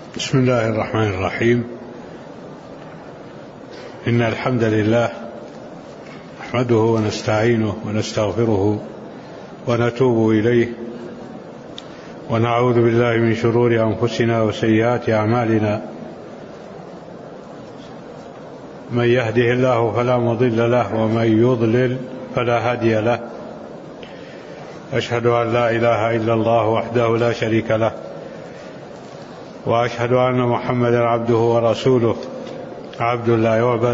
بسم الله الرحمن الرحيم. إن الحمد لله نحمده ونستعينه ونستغفره ونتوب إليه، ونعوذ بالله من شرور أنفسنا وسيئات أعمالنا. من يهده الله فلا مضل له، ومن يضلل فلا هادي له. أشهد أن لا إله إلا الله وحده لا شريك له، وأشهد أن محمدا عبده ورسوله، عبد لا يعبد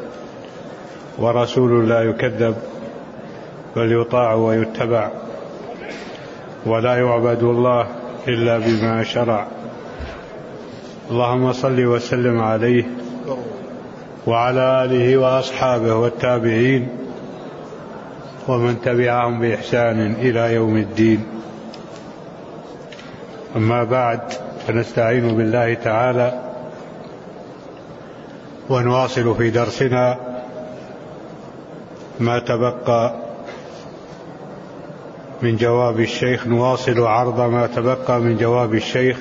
ورسول لا يكذب، بل يطاع ويتبع، ولا يعبد الله إلا بما شرع. اللهم صل وسلم عليه وعلى آله وأصحابه والتابعين ومن تبعهم بإحسان إلى يوم الدين. أما بعد، فنستعين بالله تعالى ونواصل في درسنا ما تبقى من جواب الشيخ، نواصل عرض ما تبقى من جواب الشيخ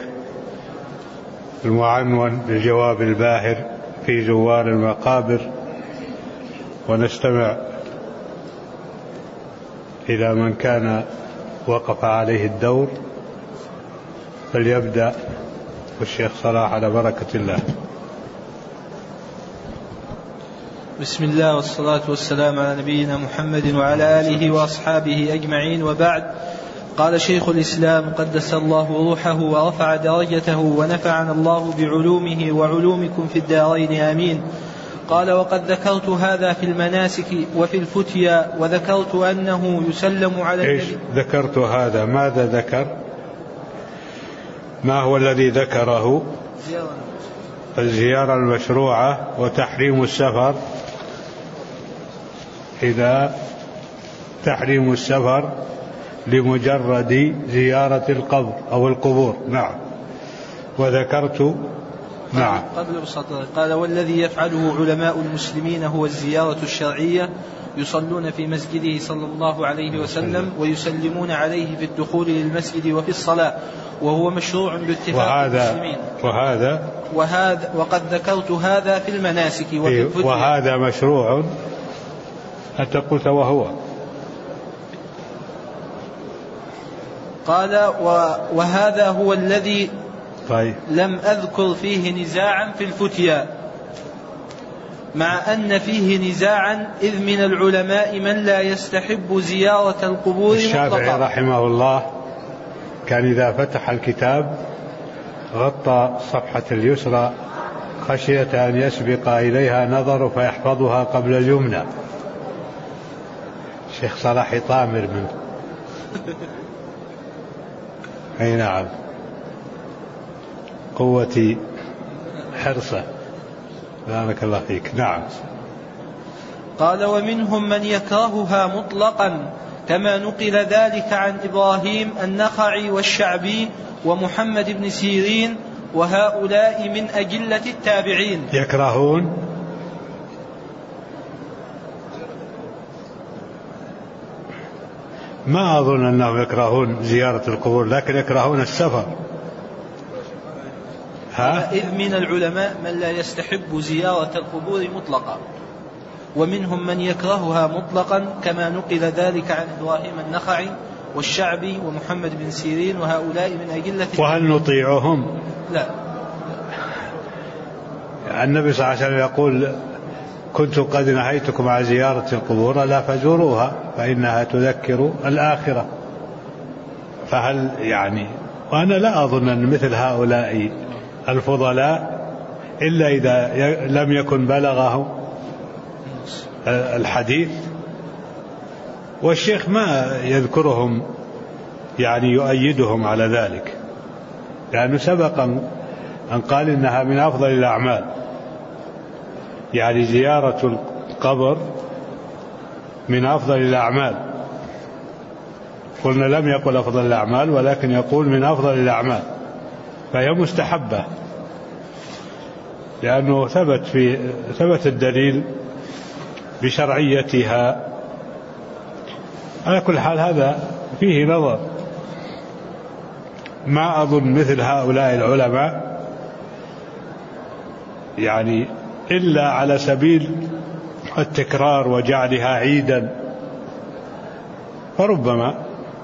المعنون بالجواب الباهر في زوار المقابر، ونستمع إلى من كان وقف عليه الدور. فليبدأ الشيخ صلاح على بركة الله. بسم الله والصلاة والسلام على نبينا محمد وعلى آله وأصحابه أجمعين، وبعد. قال شيخ الإسلام قدس الله روحه ورفع درجته ونفعنا الله بعلومه وعلومكم في الدارين آمين. قال: وقد ذكرت هذا في المناسك وفي الفتيا، وذكرت أنه يسلم على إيش ذكرت هذا؟ ماذا ذكر؟ ما هو الذي ذكره؟ الزيارة المشروعة وتحريم السفر، إذا تحريم السفر لمجرد زيارة القبر أو القبور. نعم. وذكرت نعم قبل بسطر. قال: والذي يفعله علماء المسلمين هو الزيارة الشرعية، يصلون في مسجده صلى الله عليه وسلم ويسلمون عليه في الدخول للمسجد وفي الصلاة، وهو مشروع باتفاق المسلمين. وهذا وقد ذكرت هذا في المناسك وفي الفتيا. وهذا مشروع، أنت قلت وهو. قال: وهذا هو الذي طيب. لم أذكر فيه نزاعا في الفتيا، مع أن فيه نزاعا، إذ من العلماء من لا يستحب زيارة القبور مطلقا. الشافعي رحمه الله كان إذا فتح الكتاب غطى الصفحة اليسرى خشية أن يسبق إليها نظر فيحفظها قبل اليمنى. شيخ صلاح طامر منه. أي نعم، قوة حرصه. بارك الله فيك. نعم. قال: ومنهم من يكرهها مطلقا، كما نقل ذلك عن إبراهيم النخعي والشعبي ومحمد بن سيرين، وهؤلاء من أجلة التابعين. يكرهون ما أظن أنهم يكرهون زيارة القبور، لكن يكرهون السفر. إذ من العلماء من لا يستحب زيارة القبور مطلقا، ومنهم من يكرهها مطلقا، كما نقل ذلك عن إبراهيم النخعي والشعبي ومحمد بن سيرين، وهؤلاء من أجلة. وهل نطيعهم؟ لا. النبي صلى الله عليه وسلم يقول: كنت قد نهيتكم عن زيارة القبور لا فزوروها فإنها تذكر الآخرة. فهل يعني، وأنا لا أظن أن مثل هؤلاء الفضلاء إلا إذا لم يكن بلغه الحديث، والشيخ ما يذكرهم يعني يؤيدهم على ذلك، لأنه سبق أن قال إنها من أفضل الأعمال، يعني زيارة القبر من أفضل الأعمال. قلنا لم يقل أفضل الأعمال، ولكن يقول من أفضل الأعمال، فهي مستحبة، لأنه ثبت الدليل بشرعيتها. على كل حال هذا فيه نظر. ما أظن مثل هؤلاء العلماء يعني إلا على سبيل التكرار وجعلها عيدا، فربما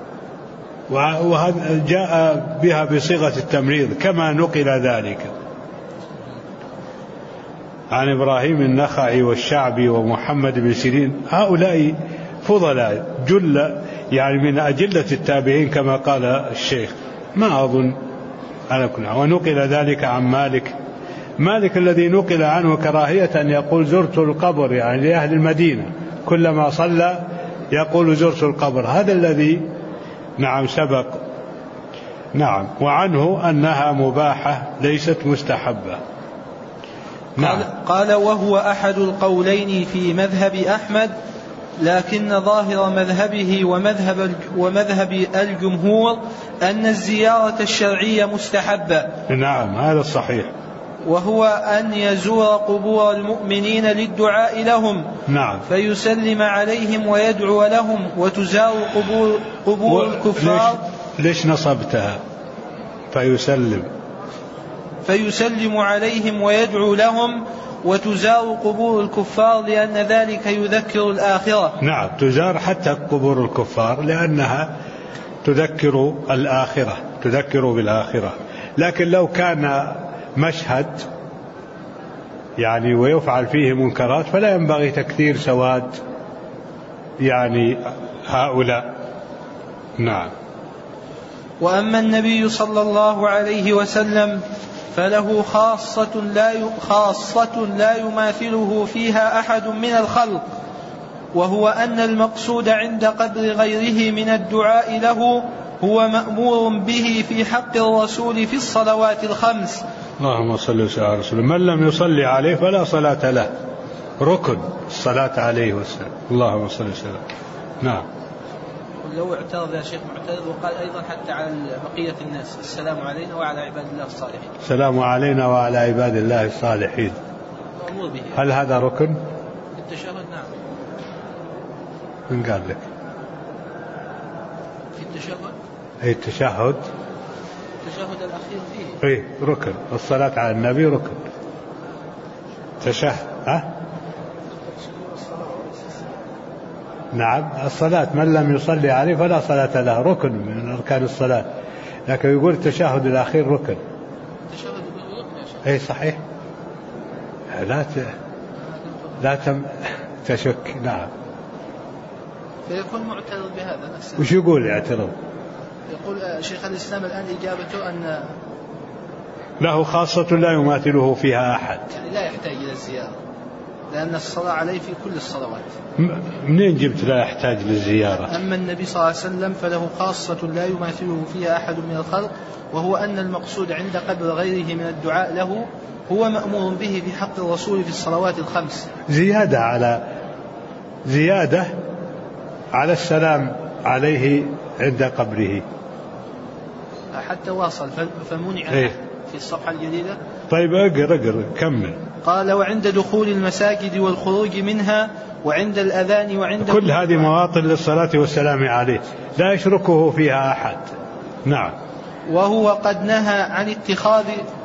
وهذا جاء بها بصيغة التمريض كما نقل ذلك عن إبراهيم النخعي والشعبي ومحمد بن سيرين. هؤلاء فضلاء جل يعني من أجلة التابعين كما قال الشيخ، ما أظن أنا كنا. ونقل ذلك عن مالك الذي نقل عنه كراهية أن يقول زرت القبر، يعني لأهل المدينة كلما صلى يقول زرت القبر، هذا الذي نعم سبق. نعم. وعنه أنها مباحة ليست مستحبة. نعم. قال وهو أحد القولين في مذهب أحمد، لكن ظاهر مذهبه ومذهب الجمهور أن الزيارة الشرعية مستحبة. نعم هذا الصحيح. وهو أن يزور قبور المؤمنين للدعاء لهم. نعم. فيسلم عليهم ويدعو لهم، وتزار قبور الكفار. ليش نصبتها فيسلم عليهم ويدعو لهم، وتزار قبور الكفار لأن ذلك يذكر الآخرة. نعم تزار حتى قبور الكفار لأنها تذكر الآخرة، تذكر بالآخرة. لكن لو كان مشهد يعني ويفعل فيه منكرات فلا ينبغي تكثير سواد يعني هؤلاء. نعم. وأما النبي صلى الله عليه وسلم فله خاصة لا يماثله فيها أحد من الخلق، وهو أن المقصود عند قبر غيره من الدعاء له هو مأمور به في حق الرسول في الصلوات الخمس. اللهم صل وسلم على رسول الله. من لم يصلي عليه فلا صلاة له، ركن الصلاة عليه والسلام. اللهم صل وسلم. نعم. لو اعترض يا شيخ معترض وقال أيضا حتى على بقية الناس السلام علينا وعلى عباد الله الصالحين. السلام علينا وعلى عباد الله الصالحين. مأمور به. هل هذا ركن؟ التشهد نعم. من قال لك؟ في التشهد. أي التشهد الأخير فيه. أي ركن. الصلاة على النبي ركن. تشهد نعم. الصلاة من لم يصلي عليه فلا صلاة له، ركن من أركان الصلاة. لكن يقول التشهد الأخير ركن. التشهد ركن يا شيخ. أي صحيح. لا تشك. نعم. فيكون معترض بهذا نفسه. وش يقول يعترض؟ يقول شيخ الإسلام الآن إجابته أن له خاصة لا يماثله فيها أحد، يعني لا يحتاج إلى الزيارة لأن الصلاة عليه في كل الصلوات. منين جبت لا يحتاج للزيارة؟ أما النبي صلى الله عليه وسلم فله خاصة لا يماثله فيها أحد من الخلق، وهو أن المقصود عند قبر غيره من الدعاء له هو مأمور به في حق الرسول في الصلوات الخمس. زيادة على السلام عليه عند قبره حتى واصل فمنع في الصفحة الجديدة. طيب اقرأ كمل. قال وعند دخول المساجد والخروج منها وعند الأذان وعند كل هذه مواطن للصلاة والسلام عليه لا يشركه فيها أحد. نعم. وهو قد نهى عن اتخاذ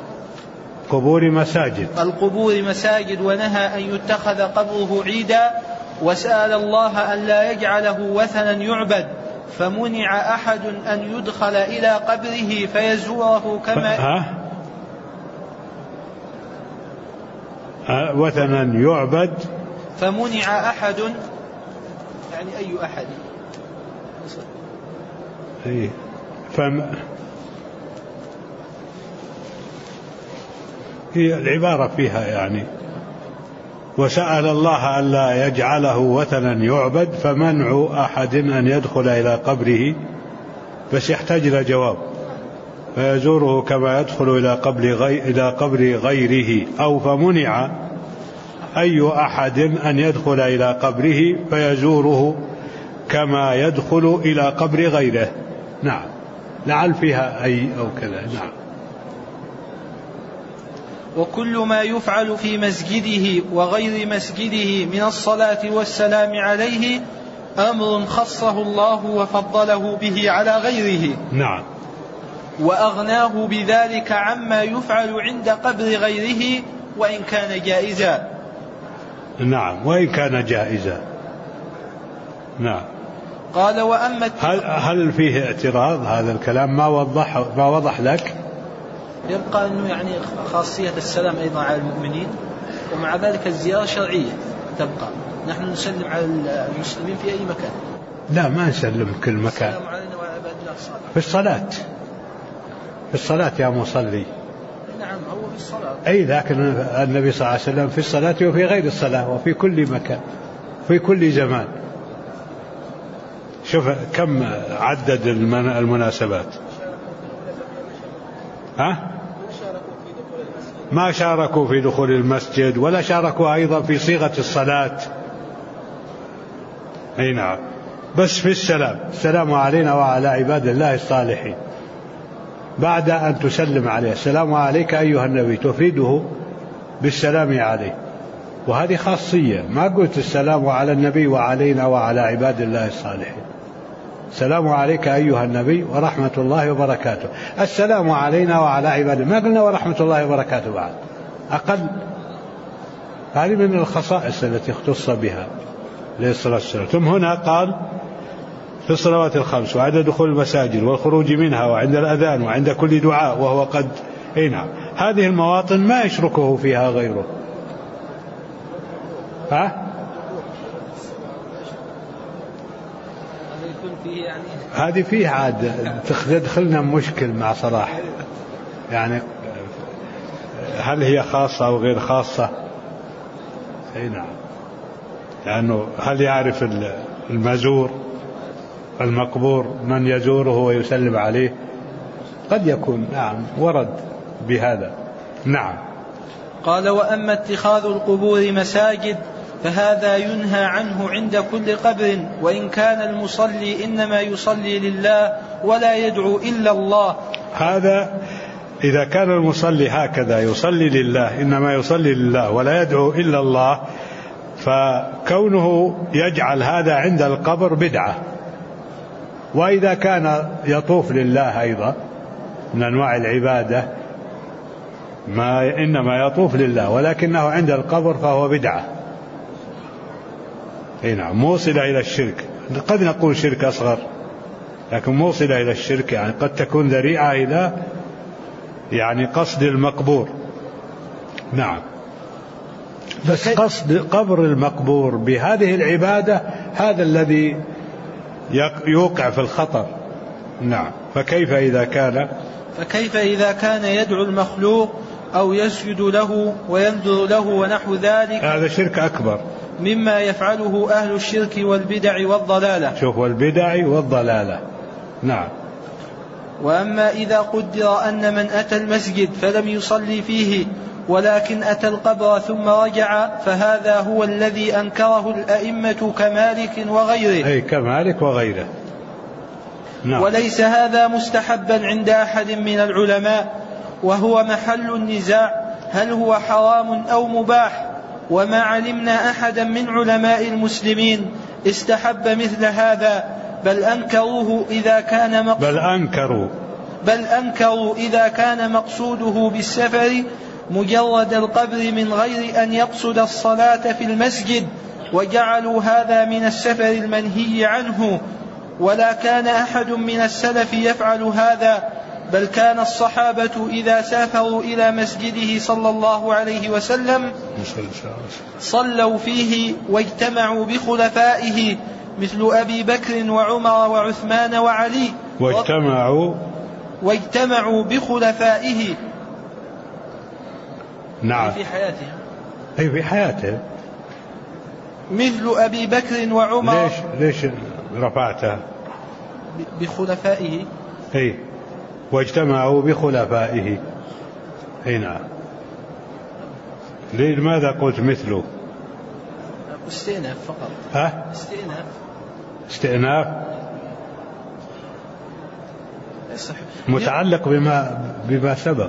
القبور مساجد ونهى أن يتخذ قبره عيدا، وسأل الله أن لا يجعله وثنا يعبد، فمنع أحد أن يدخل إلى قبره فيزوره كما وثنا يعبد، فمنع أحد يعني أي أحد هي العبارة فيها يعني وسأل الله أن لا يجعله وثنا يعبد، فمنع أحد أن يدخل إلى قبره، بس يحتاج إلى جواب، فيزوره كما يدخل إلى قبر غيره، أو فمنع أي أحد أن يدخل إلى قبره فيزوره كما يدخل إلى قبر غيره. نعم. لعل فيها أي أو كذا. نعم. وكل ما يفعل في مسجده وغير مسجده من الصلاة والسلام عليه أمر خصه الله وفضله به على غيره. نعم. وأغناه بذلك عما يفعل عند قبر غيره، وإن كان جائزا. نعم، وإن كان جائزا. نعم. قال وأما هل فيه اعتراض هذا الكلام؟ ما وضح لك؟ يبقى أنه يعني خاصية السلام أيضا على المؤمنين، ومع ذلك الزيارة شرعية تبقى. نحن نسلم على المسلمين في أي مكان. لا، ما نسلم كل مكان. السلام علينا وعلى عباد الله الصالحين. في الصلاة يا مصلي. نعم، هو في الصلاة. أي، لكن النبي صلى الله عليه وسلم في الصلاة وفي غير الصلاة وفي كل مكان في كل زمان. شوف كم عدد المناسبات. ما شاركوا في دخول المسجد ولا شاركوا أيضا في صيغة الصلاة. أي نعم، بس في السلام علينا وعلى عباد الله الصالحين. بعد أن تسلم عليه السلام عليك أيها النبي، تفيده بالسلام عليه، وهذه خاصية. ما قلت السلام على النبي وعلينا وعلى عباد الله الصالحين. السلام عليك أيها النبي ورحمة الله وبركاته. السلام علينا وعلى عباده، ما قلنا ورحمة الله وبركاته بعد، أقل. هذه من الخصائص التي اختص بها عليه الصلاة والسلام. ثم هنا قال في الصلوات الخمس وعند دخول المساجد والخروج منها وعند الأذان وعند كل دعاء وهو قد. نعم، هذه المواطن ما يشركه فيها غيره. هذه فيه عاد تدخلنا مشكل مع صلاح، يعني هل هي خاصة أو غير خاصة؟ أي نعم، لأنه هل يعرف المزور المقبور من يزوره ويسلم عليه؟ قد يكون نعم ورد بهذا. نعم. قال وأما اتخاذ القبور مساجد فهذا ينهى عنه عند كل قبر، وإن كان المصلي إنما يصلي لله ولا يدعو إلا الله. هذا إذا كان المصلي هكذا يصلي لله، إنما يصلي لله ولا يدعو إلا الله، فكونه يجعل هذا عند القبر بدعة. وإذا كان يطوف لله أيضا من أنواع العبادة، ما إنما يطوف لله ولكنه عند القبر فهو بدعة. نعم، موصلة إلى الشرك. قد نقول شرك أصغر، لكن موصلة إلى الشرك، يعني قد تكون ذريعة إلى يعني قصد المقبور. نعم، بس قصد قبر المقبور بهذه العبادة هذا الذي يوقع في الخطر. نعم. فكيف إذا كان يدعو المخلوق أو يسجد له وينذر له ونحو ذلك؟ هذا شرك أكبر مما يفعله أهل الشرك والبدع والضلالة. شوف، والبدع والضلالة. نعم. وأما إذا قدر أن من أتى المسجد فلم يصلي فيه ولكن أتى القبر ثم رجع، فهذا هو الذي أنكره الأئمة كمالك وغيره. أي كمالك وغيره. نعم. وليس هذا مستحبا عند أحد من العلماء، وهو محل النزاع هل هو حرام أو مباح. وما علمنا أحدا من علماء المسلمين استحب مثل هذا، بل أنكروا إذا كان مقصوده بالسفر مجرد القبر من غير أن يقصد الصلاة في المسجد، وجعلوا هذا من السفر المنهي عنه. ولا كان أحد من السلف يفعل هذا، بل كان الصحابة إذا سافروا إلى مسجده صلى الله عليه وسلم صلوا فيه واجتمعوا بخلفائه مثل أبي بكر وعمر وعثمان وعلي. واجتمعوا بخلفائه. نعم. في حياته مثل أبي بكر وعمر. ليش رفعتها؟ بخلفائه. واجتمعوا بخلفائه. نعم. لماذا قلت مثله؟ استئناف فقط. استئناف متعلق بما سبق.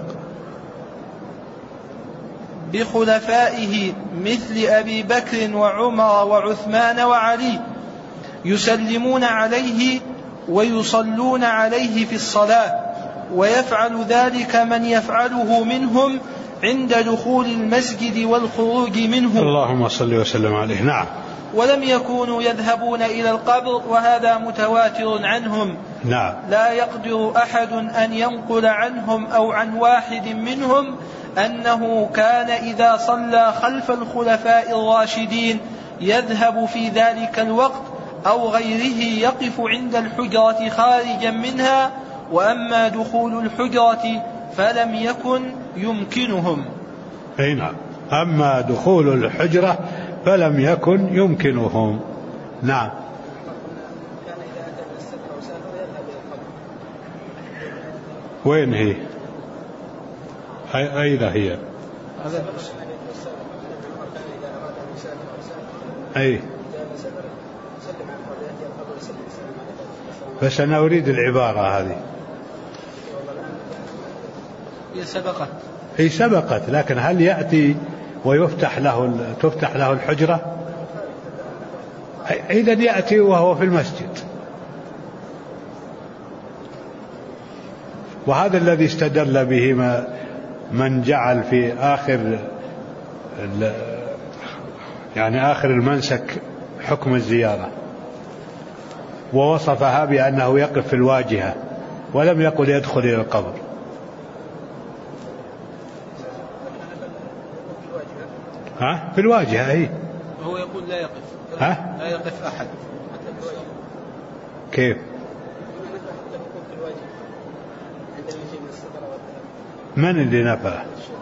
بخلفائه مثل أبي بكر وعمر وعثمان وعلي يسلمون عليه ويصلون عليه في الصلاة، ويفعل ذلك من يفعله منهم عند دخول المسجد والخروج منه. اللهم صل وسلم عليه. نعم. ولم يكونوا يذهبون إلى القبر، وهذا متواتر عنهم. نعم. لا يقدر أحد أن ينقل عنهم أو عن واحد منهم أنه كان إذا صلى خلف الخلفاء الراشدين يذهب في ذلك الوقت أو غيره يقف عند الحجرة خارجا منها، وأما دخول الحجرة فلم يكن يمكنهم. نعم. أما دخول الحجرة فلم يكن يمكنهم. نعم. وين هي؟ أين هي؟ أي. بس أنا أريد العبارة هذه. هي سبقت، لكن هل يأتي ويفتح تفتح له الحجرة؟ إذن يأتي وهو في المسجد. وهذا الذي استدل به من جعل في آخر المنسك حكم الزيارة، ووصفها بأنه يقف في الواجهة ولم يقل يدخل إلى القبر. في الواجهة. أي. هو يقول لا يقف. لا يقف أحد. كيف؟ من اللي نفى؟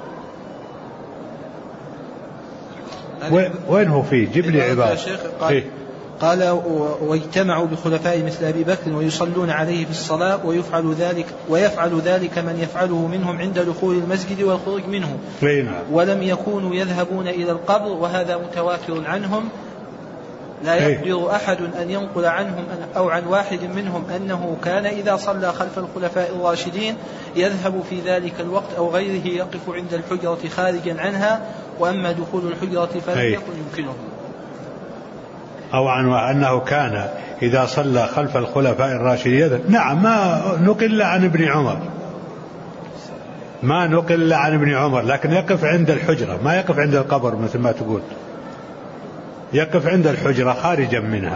وين هو فيه؟ جيب لي عبارة. قال واجتمعوا بخلفاء مثل أبي بكر ويصلون عليه في الصلاة ويفعل ذلك من يفعله منهم عند دخول المسجد والخروج منه. ولم يكونوا يذهبون إلى القبر، وهذا متواتر عنهم. لا يقدر أحد أن ينقل عنهم أو عن واحد منهم أنه كان إذا صلى خلف الخلفاء الراشدين يذهب في ذلك الوقت أو غيره يقف عند الحجرة خارجا عنها، وأما دخول الحجرة فلم يكن يمكنه. أو عن أنه كان إذا صلى خلف الخلفاء الراشدين. نعم. ما نقل عن ابن عمر، لكن يقف عند الحجرة، ما يقف عند القبر مثل ما تقول. يقف عند الحجرة خارجا منها،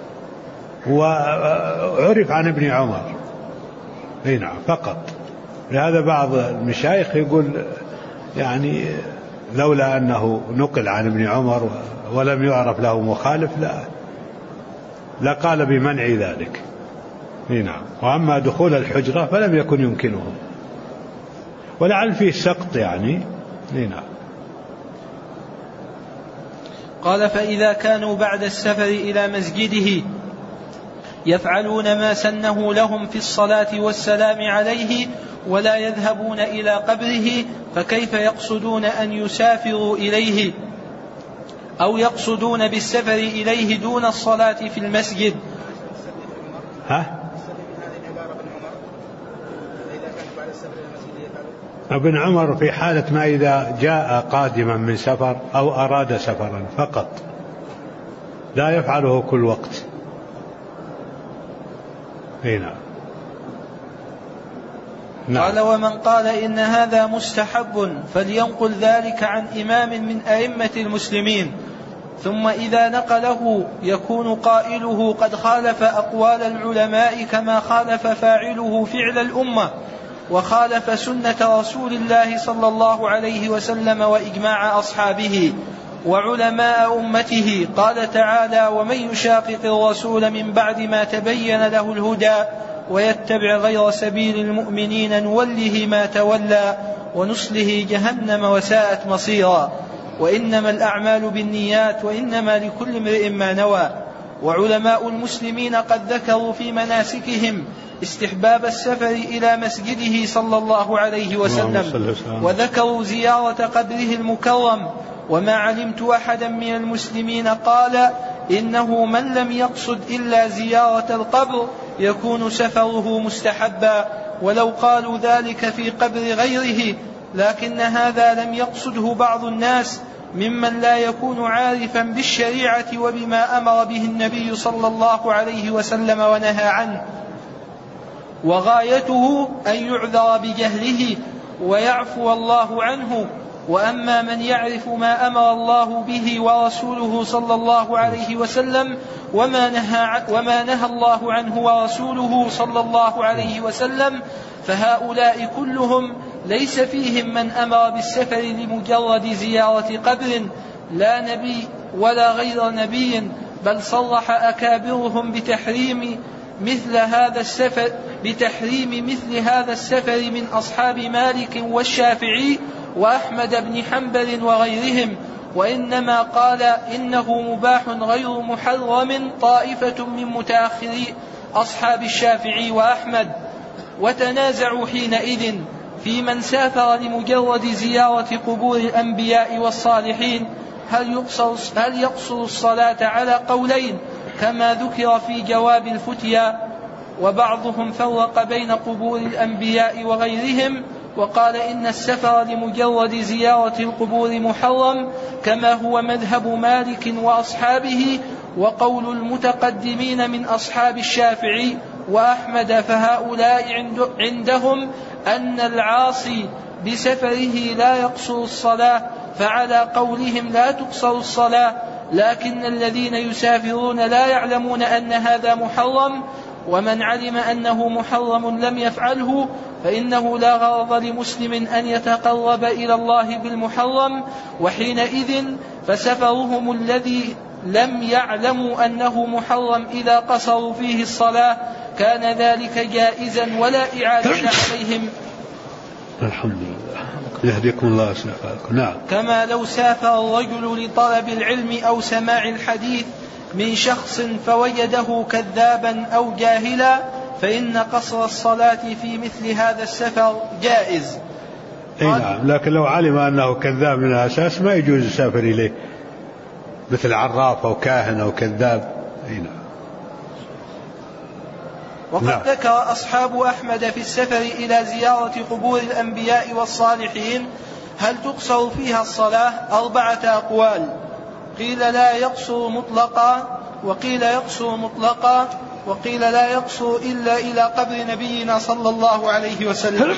وعرف عن ابن عمر. نعم فقط. لهذا بعض المشايخ يقول يعني لولا أنه نقل عن ابن عمر ولم يعرف له مخالف لقال بمنع ذلك. نعم. وأما دخول الحجرة فلم يكن يمكنهم، ولعل فيه سقط يعني. نعم. قال فإذا كانوا بعد السفر إلى مسجده يفعلون ما سنه لهم في الصلاة والسلام عليه ولا يذهبون إلى قبره، فكيف يقصدون أن يسافروا إليه أو يقصدون بالسفر إليه دون الصلاة في المسجد؟ ابن عمر في حالة ما إذا جاء قادما من سفر أو أراد سفرا فقط، لا يفعله كل وقت. هنا. نعم. قال ومن قال إن هذا مستحب فلينقل ذلك عن إمام من أئمة المسلمين، ثم إذا نقله يكون قائله قد خالف أقوال العلماء كما خالف فاعله فعل الأمة، وخالف سنة رسول الله صلى الله عليه وسلم وإجماع أصحابه وعلماء أمته. قال تعالى ومن يشاقق الرسول من بعد ما تبين له الهدى ويتبع غير سبيل المؤمنين نوله ما تولى ونصله جهنم وساءت مصيرا، وإنما الأعمال بالنيات وإنما لكل امرئ ما نوى. وعلماء المسلمين قد ذكروا في مناسكهم استحباب السفر إلى مسجده صلى الله عليه وسلم، وذكروا زيارة قبره المكرم. وما علمت أحدا من المسلمين قال إنه من لم يقصد إلا زيارة القبر يكون سفره مستحبا، ولو قالوا ذلك في قبر غيره، لكن هذا لم يقصده بعض الناس ممن لا يكون عارفا بالشريعة وبما أمر به النبي صلى الله عليه وسلم ونهى عنه، وغايته أن يعذر بجهله ويعفو الله عنه. وأما من يعرف ما أمر الله به ورسوله صلى الله عليه وسلم وما نهى الله عنه ورسوله صلى الله عليه وسلم فهؤلاء كلهم ليس فيهم من أمر بالسفر لمجرد زيارة قبر لا نبي ولا غير نبي، بل صرح أكابرهم بتحريم مثل هذا السفر من أصحاب مالك والشافعي وأحمد بن حنبل وغيرهم، وإنما قال إنه مباح غير محرم طائفة من متأخري أصحاب الشافعي وأحمد. وتنازعوا حينئذ في من سافر لمجرد زيارة قبور الأنبياء والصالحين هل يقصر الصلاة على قولين كما ذكر في جواب الفتيا، وبعضهم فرق بين قبور الأنبياء وغيرهم وقال إن السفر لمجرد زيارة القبور محرم كما هو مذهب مالك وأصحابه وقول المتقدمين من أصحاب الشافعي وأحمد. فهؤلاء عندهم أن العاصي بسفره لا يقصر الصلاة، فعلى قولهم لا تقصر الصلاة، لكن الذين يسافرون لا يعلمون أن هذا محرم، ومن علم أنه محرم لم يفعله فإنه لا غرض لمسلم أن يتقرب إلى الله بالمحرم، وحينئذ فسفرهم الذي لم يعلموا أنه محرم إذا قصروا فيه الصلاة كان ذلك جائزا ولا إعادة عليهم. الحمد لله، يهديكم الله ويصلح. نعم. كما لو سافر الرجل لطلب العلم أو سماع الحديث من شخص فوجده كذابا أو جاهلا فإن قصر الصلاة في مثل هذا السفر جائز. نعم، لكن لو علم أنه كذاب من الأساس ما يجوز يسافر إليه، مثل عراف أو كاهن أو كذاب. نعم. وقد ذكر أصحاب أحمد في السفر إلى زيارة قبور الأنبياء والصالحين هل تقصر فيها الصلاة 4 أقوال، قيل لا يقصر مطلقا، وقيل يقصر مطلقا، وقيل لا يقصر إلا إلى قبر نبينا صلى الله عليه وسلم.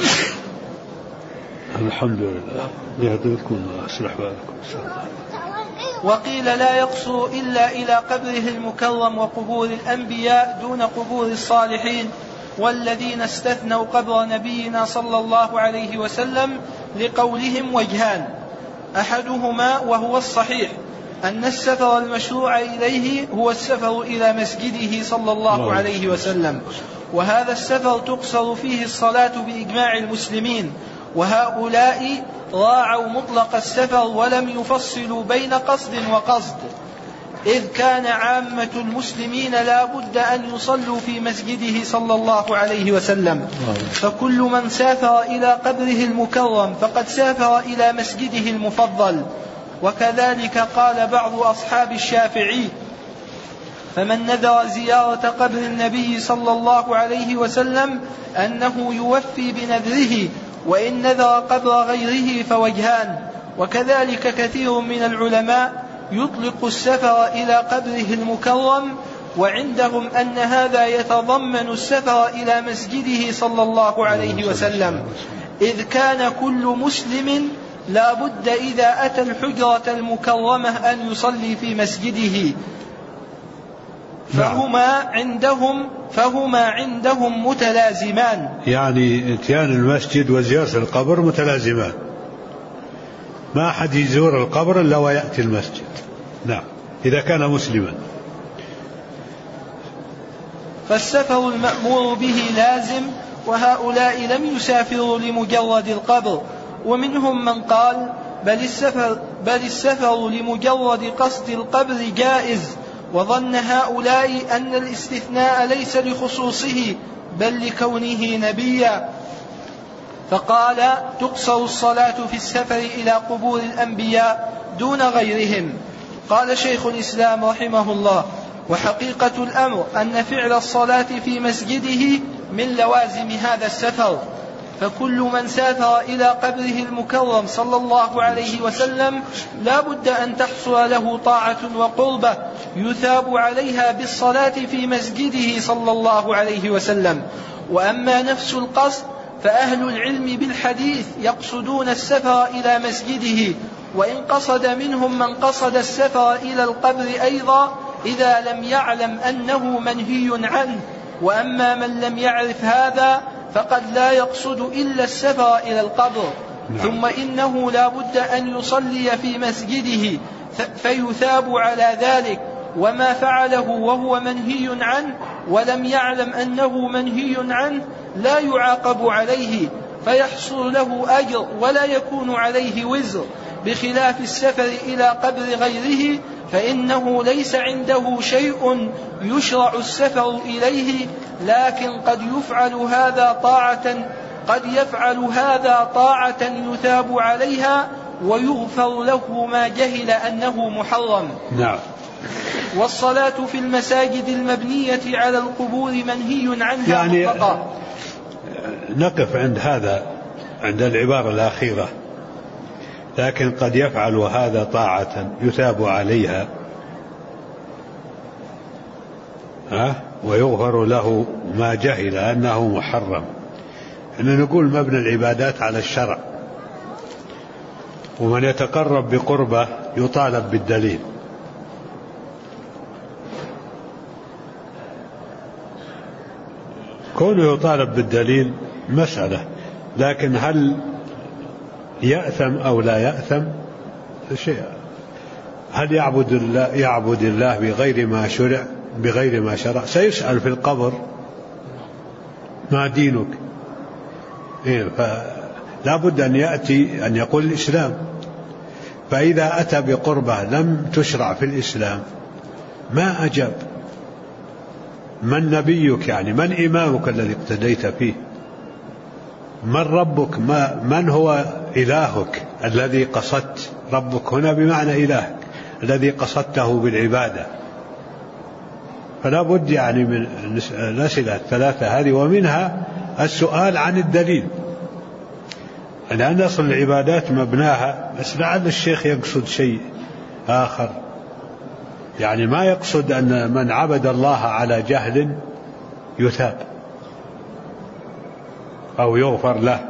الحمد لله، يهديكم الله ويصلح بالكم. وقيل لا يقصر إلا إلى قبره المكرم وقبور الأنبياء دون قبور الصالحين، والذين استثنوا قبر نبينا صلى الله عليه وسلم لقولهم وجهان: أحدهما وهو الصحيح أن السفر المشروع إليه هو السفر إلى مسجده صلى الله عليه وسلم، وهذا السفر تقصر فيه الصلاة بإجماع المسلمين، وهؤلاء راعوا مطلق السفر ولم يفصلوا بين قصد وقصد، إذ كان عامة المسلمين لا بد أن يصلوا في مسجده صلى الله عليه وسلم، فكل من سافر إلى قبره المكرم فقد سافر إلى مسجده المفضل. وكذلك قال بعض أصحاب الشافعي: فمن نذر زيارة قبر النبي صلى الله عليه وسلم أنه يوفي بنذره، وإن نذر قبر غيره فوجهان. وكذلك كثير من العلماء يطلق السفر إلى قبره المكرم، وعندهم أن هذا يتضمن السفر إلى مسجده صلى الله عليه وسلم، إذ كان كل مسلم لا بد إذا أتى الحجرة المكرمة أن يصلي في مسجده، فهما عندهم متلازمان، يعني اتيان المسجد وزيارة القبر متلازمان، ما أحد يزور القبر إلا ويأتي المسجد. نعم، إذا كان مسلما. فالسفر المأمور به لازم، وهؤلاء لم يسافروا لمجرد القبر. ومنهم من قال بل السفر لمجرد قصد القبر جائز، وظن هؤلاء أن الاستثناء ليس لخصوصه بل لكونه نبيا، فقال تقصر الصلاة في السفر إلى قبور الأنبياء دون غيرهم. قال شيخ الإسلام رحمه الله: وحقيقة الأمر أن فعل الصلاة في مسجده من لوازم هذا السفر، فكل من سافر إلى قبره المكرم صلى الله عليه وسلم لا بد أن تحصل له طاعة وقربة يثاب عليها بالصلاة في مسجده صلى الله عليه وسلم. وأما نفس القصد فأهل العلم بالحديث يقصدون السفر إلى مسجده، وإن قصد منهم من قصد السفر إلى القبر أيضا إذا لم يعلم أنه منهي عنه. وأما من لم يعرف هذا فقد لا يقصد إلا السفر إلى القبر. ثم إنه لا بد أن يصلي في مسجده فيثاب على ذلك، وما فعله وهو منهي عنه ولم يعلم أنه منهي عنه لا يعاقب عليه، فيحصل له أجر ولا يكون عليه وزر، بخلاف السفر إلى قبر غيره فإنه ليس عنده شيء يشرع السفر إليه، لكن قد يفعل هذا طاعة يثاب عليها ويغفر له ما جهل أنه محرم. نعم. والصلاة في المساجد المبنية على القبور منهي عنها يعني مطلقا. نقف عند هذا، عند العبارة الأخيرة، لكن قد يفعل هذا طاعة يثاب عليها ويغفر له ما جهل أنه محرم. إن نقول مبنى العبادات على الشرع، ومن يتقرب بقربه يطالب بالدليل. كونه يطالب بالدليل مسألة، لكن هل يأثم أو لا يأثم شيء. هل يعبد الله بغير ما شرع، بغير ما شرع؟ سيسأل في القبر ما دينك؟ فلا بد أن يأتي أن يقول الإسلام. فإذا أتى بقربة لم تشرع في الإسلام ما أجاب. من نبيك؟ يعني من إمامك الذي اقتديت فيه؟ من ربك؟ من هو إلهك الذي قصدت؟ ربك هنا بمعنى إلهك الذي قصدته بالعبادة. فلا بد يعني من الأسئلة الثلاثة هذه، ومنها السؤال عن الدليل، لأن أصل العبادات مبناها. بس لعل الشيخ يقصد شيء آخر، يعني ما يقصد أن من عبد الله على جهل يثاب أو يغفر له.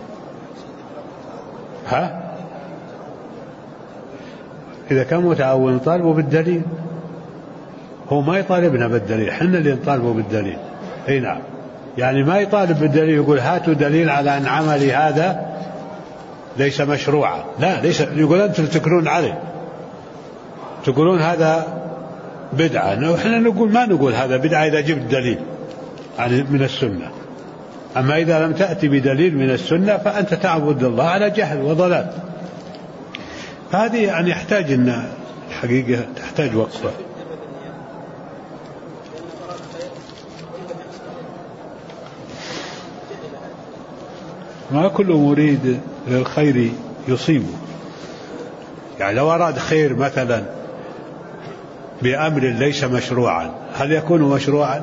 إذا كان متعاون نطالبه بالدليل، هو ما يطالبنا بالدليل، حنا اللي نطالبه بالدليل. أي نعم، يعني ما يطالب بالدليل يقول هاتوا دليل على أن عملي هذا ليس مشروعا. لا، ليس. يقول أنتم تنكرون عليه، تقولون هذا بدعة. نحن نقول ما نقول هذا بدعة إذا جبت دليل يعني من السنة. أما إذا لم تأتي بدليل من السنة فأنت تعبد الله على جهل وضلال. هذه يعني يحتاج أن الحقيقة تحتاج وقفة. ما كل مريد للخير يصيبه. يعني لو أراد خير مثلا بأمر ليس مشروعا هل يكون مشروعا؟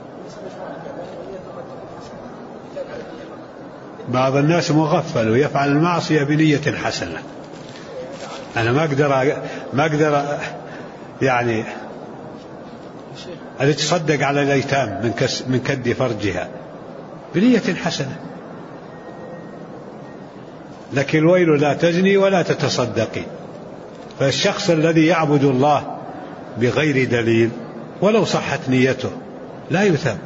بعض الناس مغفل ويفعل المعصية بنية حسنة. أنا ما أقدر يعني أن تصدق على الأيتام من كد فرجها بنية حسنة، لكن الويل لا تزني ولا تتصدقي. فالشخص الذي يعبد الله بغير دليل ولو صحت نيته لا يثاب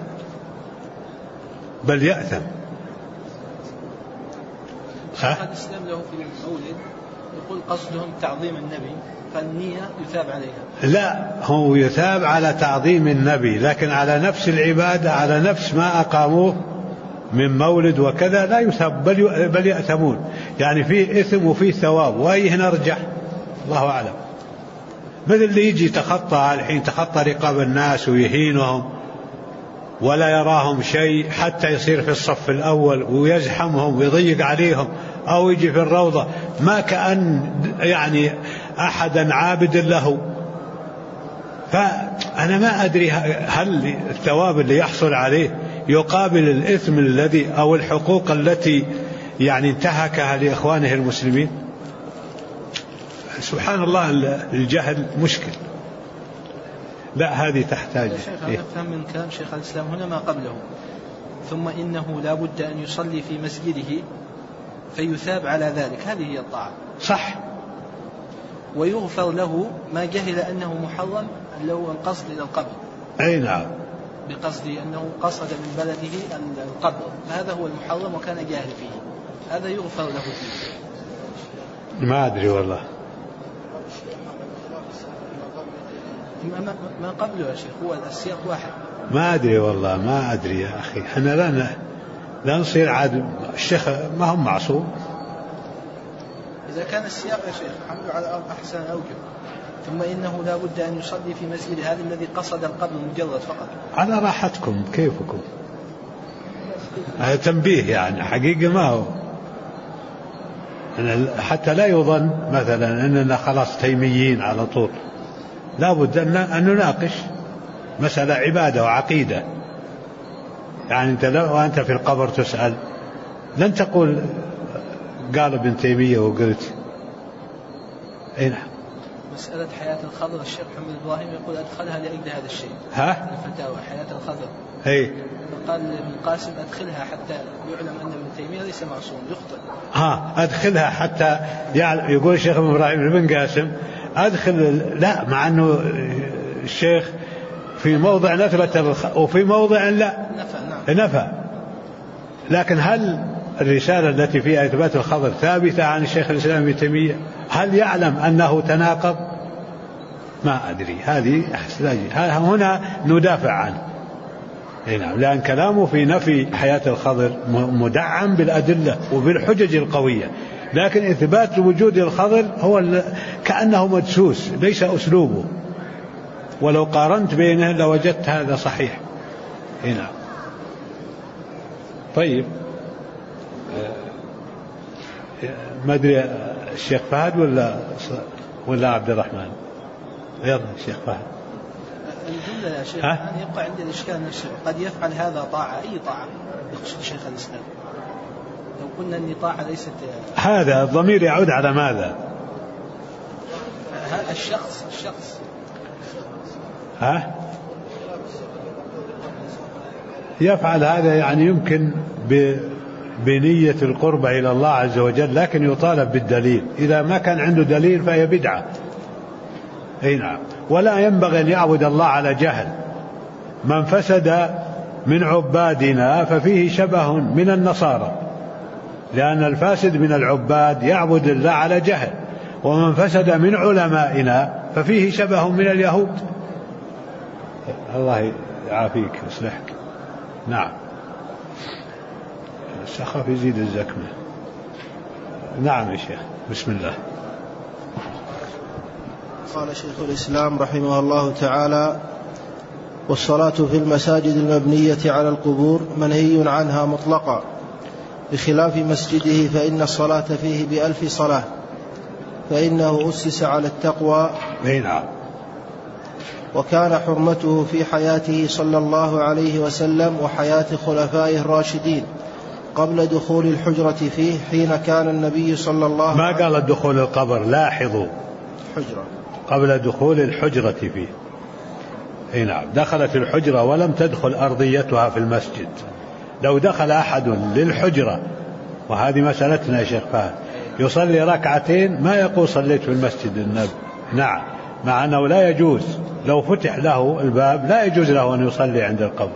بل يأثم. الإسلام له في المولد يقول قصدهم تعظيم النبي، فالنية يثاب عليها. لا، هو يثاب على تعظيم النبي، لكن على نفس العبادة، على نفس ما أقاموه من مولد وكذا لا يثاب بل يأثمون. يعني فيه إثم وفيه ثواب، وأيه نرجح؟ الله أعلم. مثل اللي يجي يتخطى الحين، تخطى رقاب الناس ويهينهم ولا يراهم شيء حتى يصير في الصف الأول ويزحمهم ويضيق عليهم، أو يجي في الروضة ما كأن يعني أحدا عابد له. فأنا ما أدري هل الثواب اللي يحصل عليه يقابل الإثم الذي أو الحقوق التي يعني انتهكها لإخوانه المسلمين. سبحان الله، الجهل مشكل. لا، هذه تحتاج. نفهم من كلام شيخ الإسلام هنا ما قبله، ثم إنه لا بد أن يصلي في مسجده فيثاب على ذلك، هذه هي الطاعة. صح. ويغفر له ما جهل أنه محرم لو القصد إلى القبر. أي نعم. بقصد أنه قصد من بلده القبر، فهذا هو المحرم وكان جاهل فيه، هذا يغفر له فيه. ما أدري والله. ما قبله يا شيخ، هو السياق واحد. ما أدري والله، ما أدري يا أخي، احنا لا نصير عاد الشيخ ما هم معصوم. إذا كان السياق يا شيخ حمله على أحسن أوجه. ثم إنه لا بد أن يصلي في مسجد، هذا الذي قصد القبر مجرد فقط. على راحتكم كيفكم، هذا تنبيه يعني حقيقة، ما هو حتى لا يظن مثلا أننا خلاص تيميين على طول. لا بد أن نناقش مسألة عبادة وعقيدة. يعني أنت لو أنت في القبر تسأل لن تقول قال ابن تيمية وقلت. أين مسألة حياة الخضر الشيخ محمد إبراهيم يقول أدخلها لأجل هذا الشيء. الفتاوى حياة الخضر. أي. قال ابن قاسم أدخلها حتى يعلم أن ابن تيمية ليس معصوم يخطئ. أدخلها حتى يقول الشيخ إبراهيم بن قاسم أدخل، لا، مع أنه الشيخ في موضع نثبت وفي موضع لا نفى. لكن هل الرسالة التي فيها إثبات الخبر ثابتة عن الشيخ الإسلام ابن تيمية؟ هل يعلم أنه تناقض؟ ما أدري، هذه هنا ندافع عنه. نعم، لأن كلامه في نفي حياة الخضر مدعم بالأدلة وبالحجج القوية، لكن إثبات وجود الخضر هو كأنه مدسوس، ليس أسلوبه. ولو قارنت بينه لوجدت هذا صحيح. هنا طيب، ما أدري الشيخ فهد ولا عبد الرحمن؟ يلا الشيخ فهد. الجملة يا شيخ يبقى عندي الإشكال نفسه، قد يفعل هذا طاعة، أي طاعة يقصد شيخ الإسلام؟ لو قلنا أن طاعة ليست، هذا الضمير يعود على ماذا؟ الشخص يفعل هذا، يعني يمكن بنية القربة إلى الله عز وجل، لكن يطالب بالدليل. إذا ما كان عنده دليل فهي بدعة. أي نعم. ولا ينبغي أن يعبد الله على جهل. من فسد من عبادنا ففيه شبه من النصارى، لأن الفاسد من العباد يعبد الله على جهل، ومن فسد من علمائنا ففيه شبه من اليهود. الله يعافيك ويصلحك. نعم، السخاف يزيد الزكمة. نعم يا شيخ، بسم الله. قال شيخ الإسلام رحمه الله تعالى: والصلاة في المساجد المبنية على القبور منهي عنها مطلقا، بخلاف مسجده فإن الصلاة فيه ب1000 صلاة، فإنه أسس على التقوى. نعم. وكان حرمته في حياته صلى الله عليه وسلم وحياة خلفائه الراشدين قبل دخول الحجرة فيه، حين كان النبي صلى الله عليه وسلم، ما قال دخول القبر، لاحظوا، حجرة، قبل دخول الحجرة فيه. اي نعم، دخلت الحجرة ولم تدخل أرضيتها في المسجد. لو دخل أحد للحجرة، وهذه مسألتنا يا شيخ فهد، يصلي ركعتين ما يقول صليت في المسجد النبوي. نعم، مع أنه لا يجوز، لو فتح له الباب لا يجوز له أن يصلي عند القبر.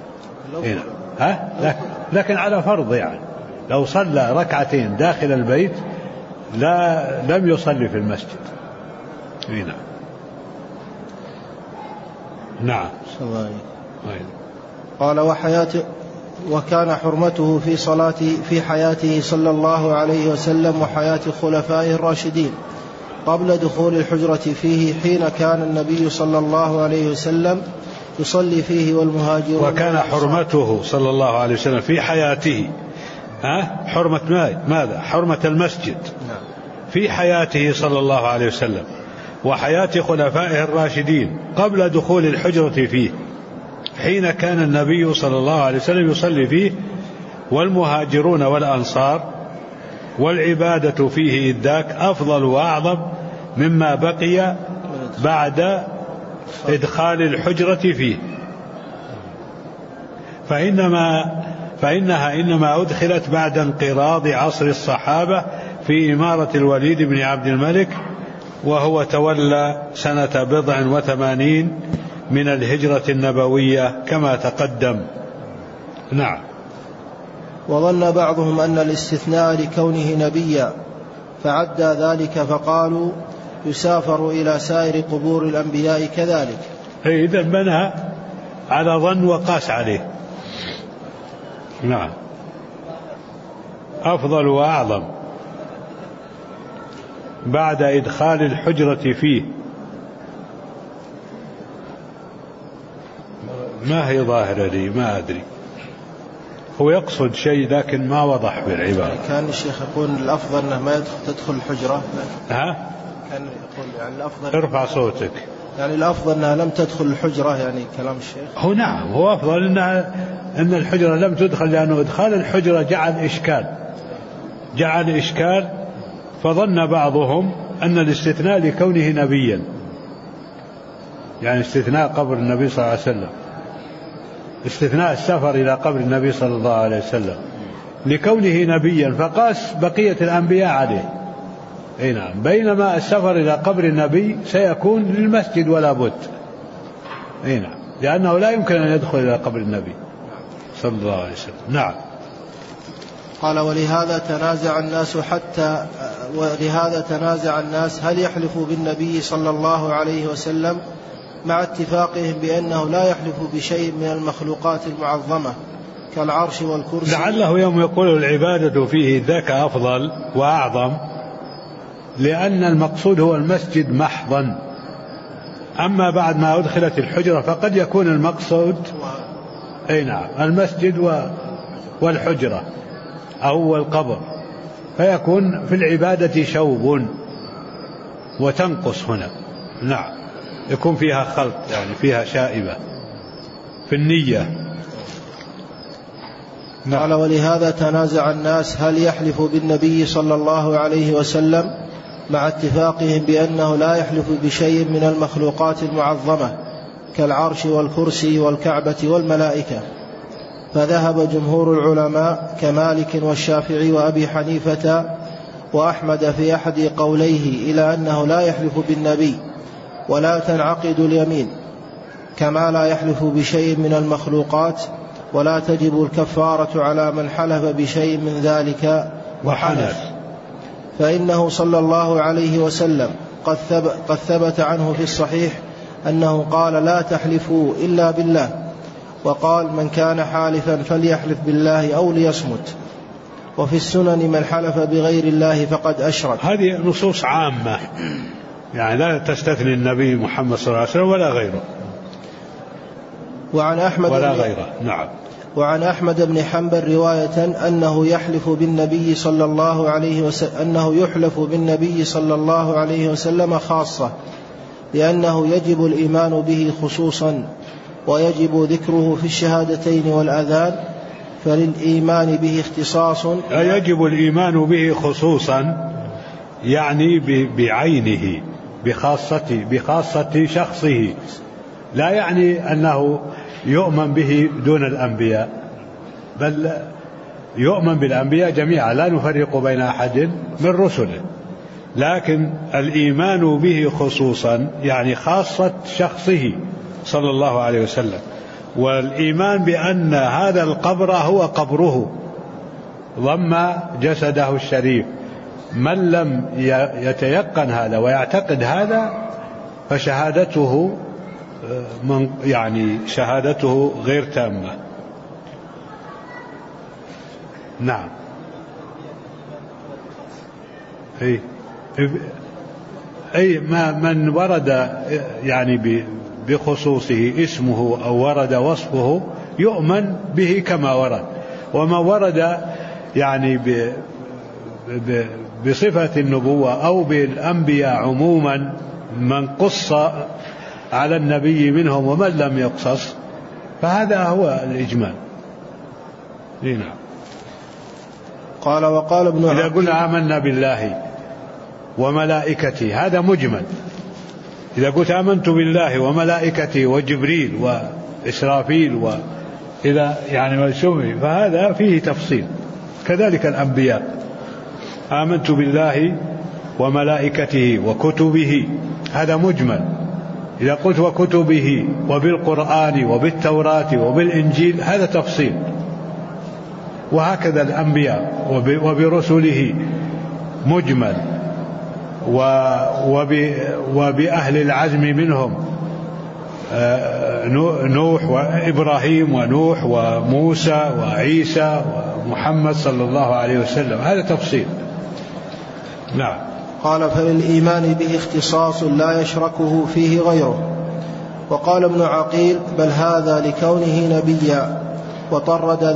لكن على فرض، يعني لو صلى ركعتين داخل البيت لم يصلي في المسجد. نعم. نعم. قال: وكان حرمته في حياته صلى الله عليه وسلم وحياة خلفائه الراشدين قبل دخول الحجرة فيه، حين كان النبي صلى الله عليه وسلم يصلي فيه والمهاجرون. وكان حرمته صلى الله عليه وسلم في حياته، حرمة ماذا؟ حرمة المسجد في حياته صلى الله عليه وسلم وحياة خلفائه الراشدين قبل دخول الحجرة فيه، حين كان النبي صلى الله عليه وسلم يصلي فيه والمهاجرون والأنصار، والعبادة فيه إذ ذاك أفضل وأعظم مما بقي بعد إدخال الحجرة فيه. فإنما فإنها إنما أدخلت بعد انقراض عصر الصحابة في إمارة الوليد بن عبد الملك، وهو تولى سنة 87 من الهجرة النبوية كما تقدم. نعم. وظن بعضهم أن الاستثناء لكونه نبيا فعدى ذلك فقالوا يسافر إلى سائر قبور الأنبياء كذلك. إذا بنى على ظن وقاس عليه. نعم. أفضل وأعظم بعد إدخال الحجرة فيه. ما هي ظاهرة لي ما أدري، هو يقصد شيء لكن ما وضح بالعبارة. كان الشيخ يقول الأفضل أنه ما تدخل الحجرة. ها؟ كان يقول يعني الأفضل ارفع صوتك. يعني الأفضل أنها لم تدخل الحجرة، يعني كلام الشيخ. هو نعم، هو أفضل أن الحجرة لم تدخل، لأنه إدخال الحجرة جعل إشكال، فظن بعضهم أن الاستثناء لكونه نبيا، يعني استثناء قبر النبي صلى الله عليه وسلم، استثناء السفر إلى قبر النبي صلى الله عليه وسلم لكونه نبيا، فقاس بقية الأنبياء عليه. نعم. بينما السفر إلى قبر النبي سيكون للمسجد ولا بد. نعم. لأنه لا يمكن أن يدخل إلى قبر النبي صلى الله عليه وسلم. نعم. قال ولهذا تنازع الناس هل يحلف بالنبي صلى الله عليه وسلم مع اتفاقهم بأنه لا يحلف بشيء من المخلوقات المعظمة كالعرش والكرسي. لعله يوم يقول العبادة فيه ذاك أفضل وأعظم، لأن المقصود هو المسجد محضا. أما بعد ما أدخلت الحجرة فقد يكون المقصود نعم المسجد والحجرة أو القبر، فيكون في العبادة شوب وتنقص هنا. نعم. يكون فيها خلط، يعني فيها شائبة في النية. نعم. قال ولهذا تنازع الناس هل يحلف بالنبي صلى الله عليه وسلم مع اتفاقهم بأنه لا يحلف بشيء من المخلوقات المعظمة كالعرش والكرسي والكعبة والملائكة. فذهب جمهور العلماء كمالك والشافعي وأبي حنيفة وأحمد في أحد قوليه إلى أنه لا يحلف بالنبي ولا تنعقد اليمين، كما لا يحلف بشيء من المخلوقات، ولا تجب الكفارة على من حلف بشيء من ذلك وحنث، فإنه صلى الله عليه وسلم قد ثبت عنه في الصحيح أنه قال لا تحلفوا إلا بالله، وقال من كان حالفا فليحلف بالله أو ليصمت، وفي السنن من حلف بغير الله فقد أشرك. هذه نصوص عامة، يعني لا تستثني النبي محمد صلى الله عليه وسلم ولا غيره وعن أحمد ولا غيره. نعم. وعن أحمد بن حنبل رواية أنه يحلف بالنبي صلى الله عليه وسلم أنه يحلف بالنبي صلى الله عليه وسلم خاصة، لأنه يجب الإيمان به خصوصا، ويجب ذكره في الشهادتين والأذان، فللإيمان به اختصاص. يجب الإيمان به خصوصا يعني بعينه بخاصة شخصه، لا يعني أنه يؤمن به دون الأنبياء، بل يؤمن بالأنبياء جميعا لا نفرق بين أحد من رسله، لكن الإيمان به خصوصا يعني خاصة شخصه صلى الله عليه وسلم، والإيمان بأن هذا القبر هو قبره ضم جسده الشريف. من لم يتيقن هذا ويعتقد هذا فشهادته يعني شهادته غير تامة. نعم. أي ما من ورد يعني بخصوصه اسمه أو ورد وصفه يؤمن به كما ورد، وما ورد يعني بصفة النبوة أو بالأنبياء عموما من قص على النبي منهم ومن لم يقصص فهذا هو الإجمال. نعم. قال وقال ابن إذا قلنا آمنا بالله وملائكته هذا مجمل. إذا قلت آمنت بالله وملائكته وجبريل وإسرافيل إلى يعني ما سمي، فهذا فيه تفصيل. كذلك الأنبياء، آمنت بالله وملائكته وكتبه، هذا مجمل. إذا قلت وكتبه وبالقرآن وبالتوراة وبالإنجيل هذا تفصيل. وهكذا الأنبياء وبرسله مجمل، وبأهل العزم منهم نوح وإبراهيم ونوح وموسى وعيسى ومحمد صلى الله عليه وسلم، هذا تفصيل. نعم. قال فللإيمان به اختصاص لا يشركه فيه غيره. وقال ابن عقيل بل هذا لكونه نبيا، وطرد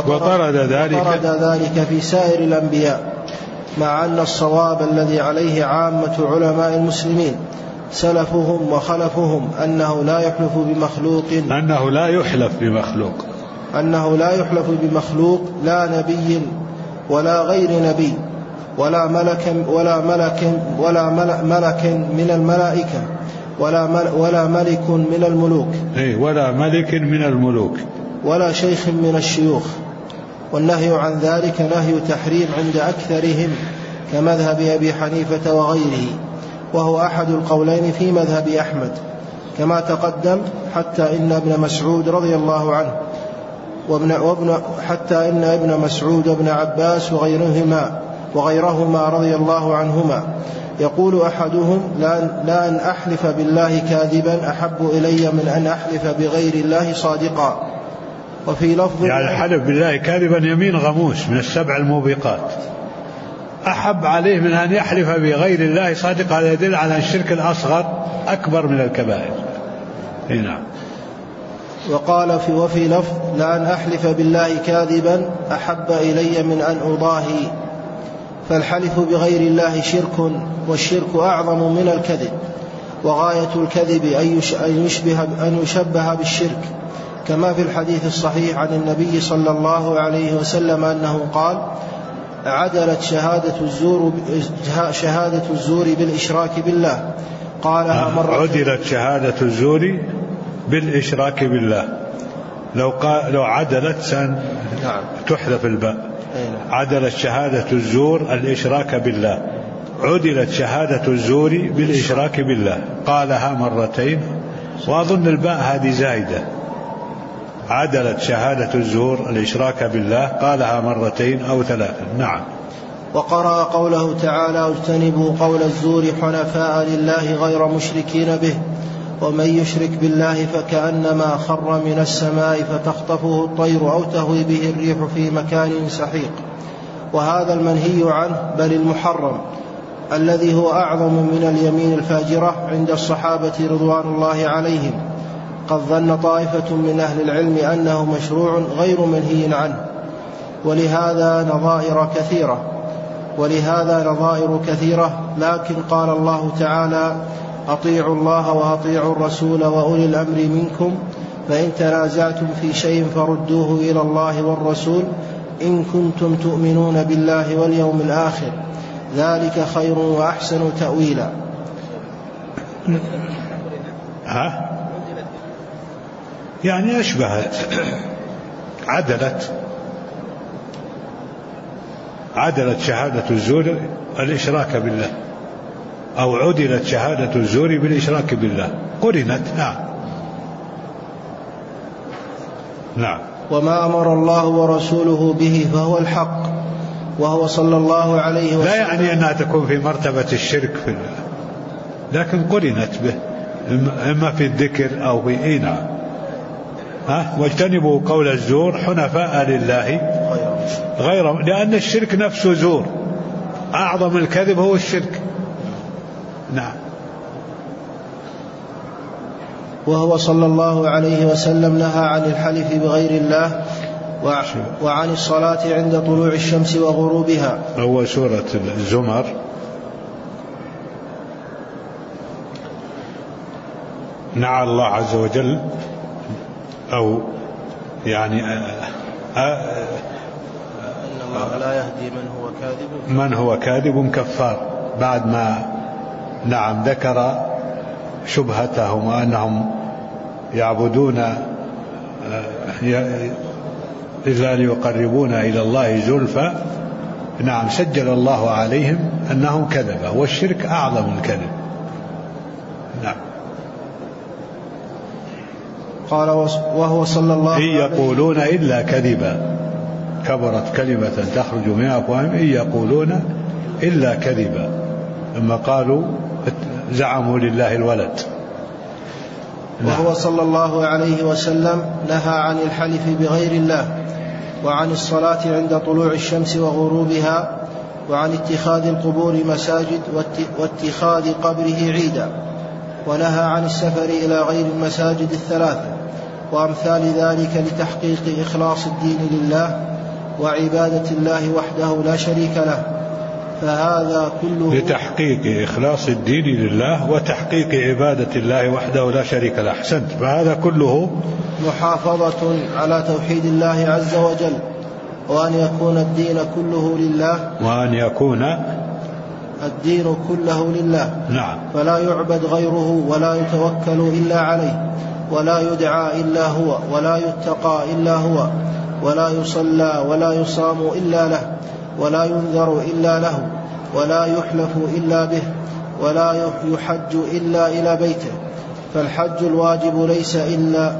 ذلك في سائر الأنبياء، مع أن الصواب الذي عليه عامة علماء المسلمين سلفهم وخلفهم أنه لا يحلف بمخلوق لا نبي ولا غير نبي ولا ملك من الملائكة ولا ملك من الملوك ولا شيخ من الشيوخ. والنهي عن ذلك نهي تحريم عند أكثرهم كمذهب أبي حنيفة وغيره، وهو أحد القولين في مذهب أحمد كما تقدم، حتى إن ابن مسعود رضي الله عنه حتى إن ابن مسعود وابن عباس وغيرهما رضي الله عنهما يقول أحدهم لا أن أحلف بالله كاذبا أحب إلي من أن أحلف بغير الله صادقا. وفي لفظ يعني الحلف بالله كاذبا يمين غموس من السبع الموبقات، أحب عليه من أن يحلف بغير الله صادقا. هذا يدل على الشرك الأصغر أكبر من الكبائر. نعم. وقال وفي لفظ لا أن أحلف بالله كاذبا أحب إلي من أن أضاهي. فالحلف بغير الله شرك، والشرك أعظم من الكذب، وغاية الكذب أن يشبه بالشرك، كما في الحديث الصحيح عن النبي صلى الله عليه وسلم أنه قال عدلت شهادة الزور بالإشراك بالله. قالها مرة. عدلت شهادة الزور بالإشراك بالله. لو عدلت نعم. تحذف الباء. عدلت شهادة الزور الإشراك بالله، عدلت شهادة الزور بالإشراك بالله. قالها مرتين، وأظن الباء هذه زائدة. عدلت شهادة الزور الإشراك بالله، قالها مرتين أو ثلاثة. نعم. وقرأ قوله تعالى اجتنبوا قول الزور حنفاء لله غير مشركين به، ومن يشرك بالله فكأنما خر من السماء فتخطفه الطير أو تهوي به الريح في مكان سحيق. وهذا المنهي عنه بل المحرم الذي هو أعظم من اليمين الفاجرة عند الصحابة رضوان الله عليهم. قد ظن طائفة من أهل العلم أنه مشروع غير منهي عنه، ولهذا نظائر كثيرة. لكن قال الله تعالى أطيعوا الله وأطيعوا الرسول وأولي الأمر منكم، فإن تنازعتم في شيء فردوه إلى الله والرسول إن كنتم تؤمنون بالله واليوم الآخر، ذلك خير وأحسن تأويلا. يعني أشبهت، عدلت شهادة الزور الإشراك بالله، أو عدلت شهادة الزور بالإشراك بالله، قرنت. نعم. وما أمر الله ورسوله به فهو الحق، وهو صلى الله عليه وسلم. لا يعني أنها تكون في مرتبة الشرك في الله، لكن قرنت به إما في الذكر أو في نعم. واجتنبوا قول الزور حنفاء لله غير، لأن الشرك نفسه زور، أعظم الكذب هو الشرك. نعم. وهو صلى الله عليه وسلم نهى عن الحلف بغير الله وعن الصلاة عند طلوع الشمس وغروبها. هو سورة الزمر. نعى الله عز وجل، أو يعني إن الله لا يهدي من هو كاذب كفار، بعد ما نعم ذكر شبهتهم وأنهم يعبدون إلا ليقربونا إلى الله زلفى. نعم، سجل الله عليهم أنهم كذبة، والشرك أعظم الكذب. نعم. قال وهو صلى الله عليه وسلم: إن يقولون إلا كذبا، كبرت كلمة تخرج من أفواههم إن يقولون إلا كذبا، لما قالوا زعموا لله الولد. وهو صلى الله عليه وسلم نهى عن الحلف بغير الله، وعن الصلاة عند طلوع الشمس وغروبها، وعن اتخاذ القبور مساجد واتخاذ قبره عيدا، ونهى عن السفر إلى غير المساجد الثلاثة وأمثال ذلك لتحقيق إخلاص الدين لله وعبادة الله وحده لا شريك له. فهذا كله لتحقيق إخلاص الدين لله وتحقيق عبادة الله وحده لا شريك له. أحسنت. فهذا كله محافظة على توحيد الله عز وجل، وأن يكون الدين كله لله، وأن يكون الدين كله لله. نعم. فلا يعبد غيره، ولا يتوكل إلا عليه، ولا يدعى إلا هو، ولا يتقى إلا هو، ولا يصلى ولا يصام إلا له، ولا ينذر إلا له، ولا يحلف إلا به، ولا يحج إلا إلى بيته. فالحج الواجب ليس إلا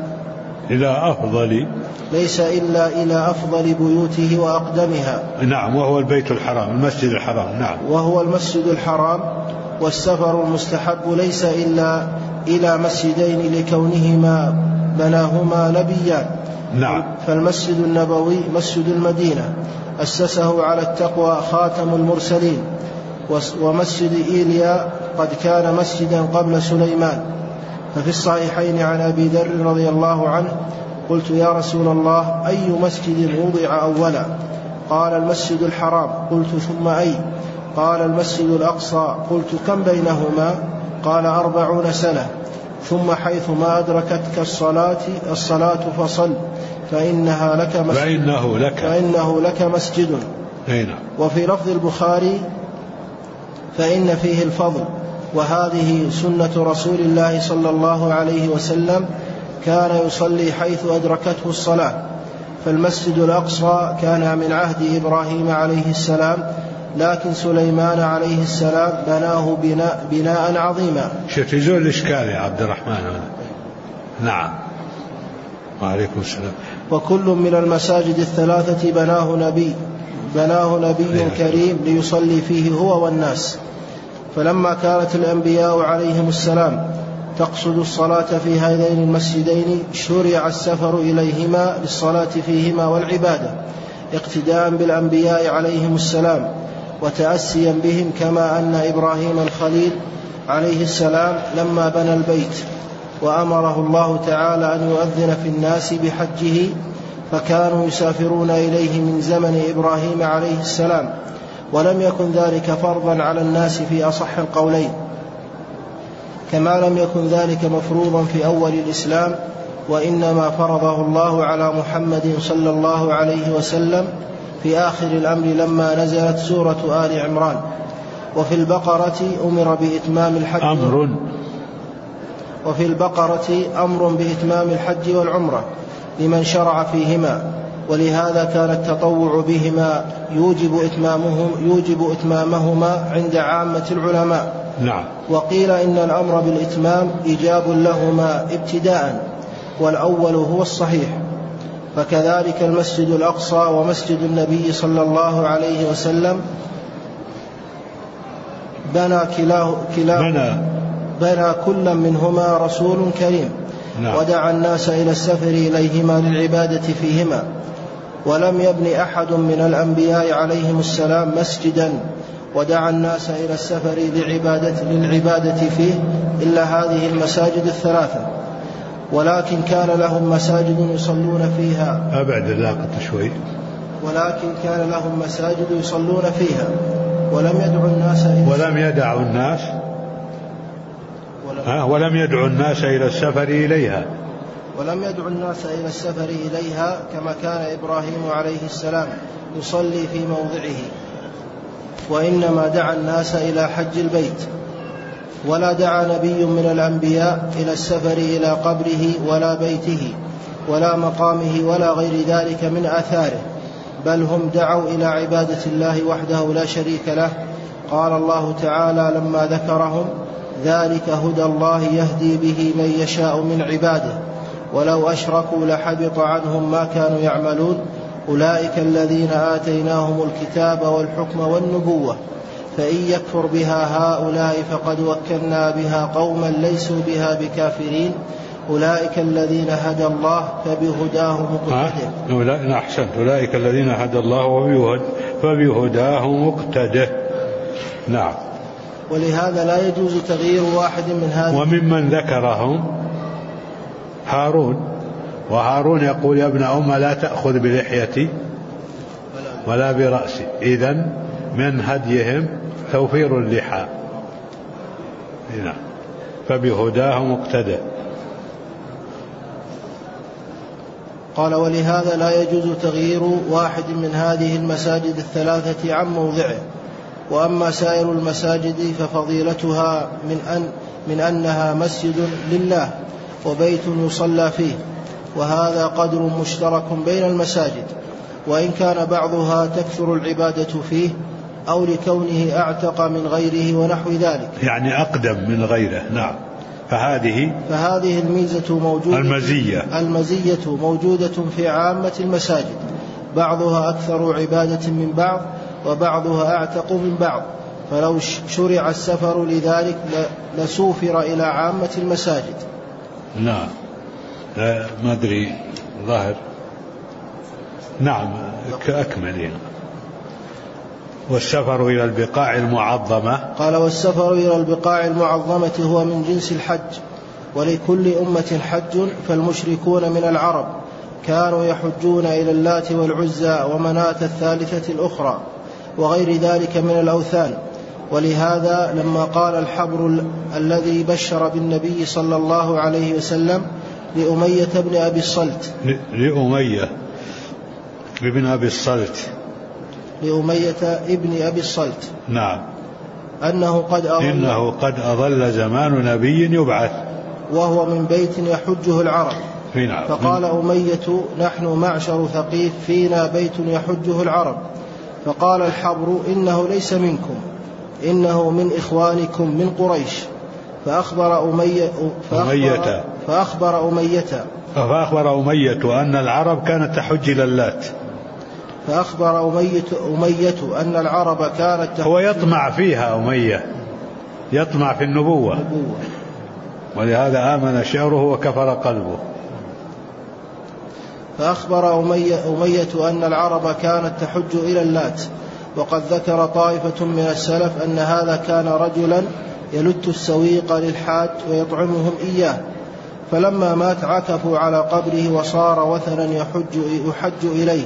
إلى أفضل بيوته وأقدمها. نعم. وهو البيت الحرام، المسجد الحرام. نعم. وهو المسجد الحرام. والسفر المستحب ليس إلا إلى مسجدين لكونهما بناهما نبيان. نعم. فالمسجد النبوي مسجد المدينة أسسه على التقوى خاتم المرسلين، ومسجد إيليا قد كان مسجدا قبل سليمان. ففي الصحيحين عن أبي ذر رضي الله عنه: قلت يا رسول الله أي مسجد وضع أولا؟ قال المسجد الحرام. قلت ثم أي؟ قال المسجد الأقصى. قلت كم بينهما؟ قال 40 سنة. ثم حيث ما أدركتك الصلاة فصل فإنه لك مسجد. وفي لفظ البخاري: فإن فيه الفضل. وهذه سنة رسول الله صلى الله عليه وسلم، كان يصلي حيث أدركته الصلاة. فالمسجد الأقصى كان من عهد إبراهيم عليه السلام، لكن سليمان عليه السلام بناه بناء عظيما. شوف يزول الإشكال يا عبد الرحمن. نعم. وعليكم السلام. وكل من المساجد الثلاثة بناه نبي كريم ليصلي فيه هو والناس. فلما كانت الأنبياء عليهم السلام تقصد الصلاة في هذين المسجدين، شرع السفر إليهما للصلاة فيهما والعبادة، اقتداء بالأنبياء عليهم السلام وتأسيا بهم، كما أن إبراهيم الخليل عليه السلام لما بنى البيت وأمره الله تعالى أن يؤذن في الناس بحجه، فكانوا يسافرون إليه من زمن إبراهيم عليه السلام، ولم يكن ذلك فرضا على الناس في أصح القولين، كما لم يكن ذلك مفروضا في أول الإسلام، وإنما فرضه الله على محمد صلى الله عليه وسلم في آخر الأمر لما نزلت سورة آل عمران. وفي البقرة أمر بإتمام الحج والعمرة لمن شرع فيهما، ولهذا كان التطوع بهما يوجب إتمامهما عند عامة العلماء. نعم. وقيل إن الأمر بالإتمام إيجاب لهما ابتداء، والأول هو الصحيح. فكذلك المسجد الأقصى ومسجد النبي صلى الله عليه وسلم بنى كل منهما رسول كريم. نعم. ودعا الناس إلى السفر إليهما للعبادة فيهما، ولم يبن أحد من الأنبياء عليهم السلام مسجدا ودعا الناس إلى السفر للعبادة فيه إلا هذه المساجد الثلاثة، ولكن كان لهم مساجد يصلون فيها. ولكن كان لهم مساجد يصلون فيها، ولم يدعوا الناس إلى السفر إليها كما كان إبراهيم عليه السلام يصلي في موضعه، وإنما دعا الناس إلى حج البيت. ولا دعا نبي من الأنبياء إلى السفر إلى قبره ولا بيته، ولا مقامه ولا غير ذلك من آثاره، بل هم دعوا إلى عبادة الله وحده لا شريك له. قال الله تعالى لما ذكرهم: ذلك هدى الله يهدي به من يشاء من عباده ولو أشركوا لحبط عنهم ما كانوا يعملون. أولئك الذين آتيناهم الكتاب والحكم والنبوة فإن يكفر بها هؤلاء فقد وكلنا بها قوما ليسوا بها بكافرين. أولئك الذين هدى الله فبهداه مقتده. أحسنت. أولئك الذين هدى الله فبهداه مقتده. نعم. ولهذا لا يجوز تغيير واحد من هذه. وممن ذكرهم هارون، وهارون يقول: يا ابن أم لا تأخذ بلحيتي ولا برأسي. إذن من هديهم توفير اللحى. نعم. فبهداه مقتدى. قال: ولهذا لا يجوز تغيير واحد من هذه المساجد الثلاثة عن موضعه. وأما سائر المساجد ففضيلتها من أنها مسجد لله وبيت يصلى فيه، وهذا قدر مشترك بين المساجد، وإن كان بعضها تكثر العبادة فيه أو لكونه أعتق من غيره ونحو ذلك، يعني أقدم من غيره. نعم. فهذه الميزة موجودة، المزية موجودة في عامة المساجد، بعضها أكثر عبادة من بعض وبعضها أعتق من بعض، فلو شرع السفر لذلك لسوفر إلى عامة المساجد. نعم. ما أدري ظاهر. نعم. أكمل. والسفر إلى البقاع المعظمة. قال: والسفر إلى البقاع المعظمة هو من جنس الحج، ولكل أمة حج، فالمشركون من العرب كانوا يحجون إلى اللات والعزى ومناة الثالثة الأخرى وغير ذلك من الأوثان. ولهذا لما قال الحبر الذي بشر بالنبي صلى الله عليه وسلم لأمية ابن أبي الصلت، لأمية ابن أبي الصلت، نعم، إنه قد أضل زمان نبي يبعث وهو من بيت يحجه العرب. نعم. فقال أمية: نحن معشر ثقيف فينا بيت يحجه العرب. فقال الحبر: إنه ليس منكم، إنه من إخوانكم من قريش. فأخبر أمية أن العرب كانت تحج إلى اللات. فأخبر أمية أن العرب كانت تحج. هو يطمع فيها، أمية يطمع في النبوة، ولهذا آمن شعره وكفر قلبه. فأخبر أمية أن العرب كانت تحج إلى اللات. وقد ذكر طائفة من السلف أن هذا كان رجلا يلت السويق للحاج ويطعمهم إياه، فلما مات عكفوا على قبره وصار وثنا يحج إليه.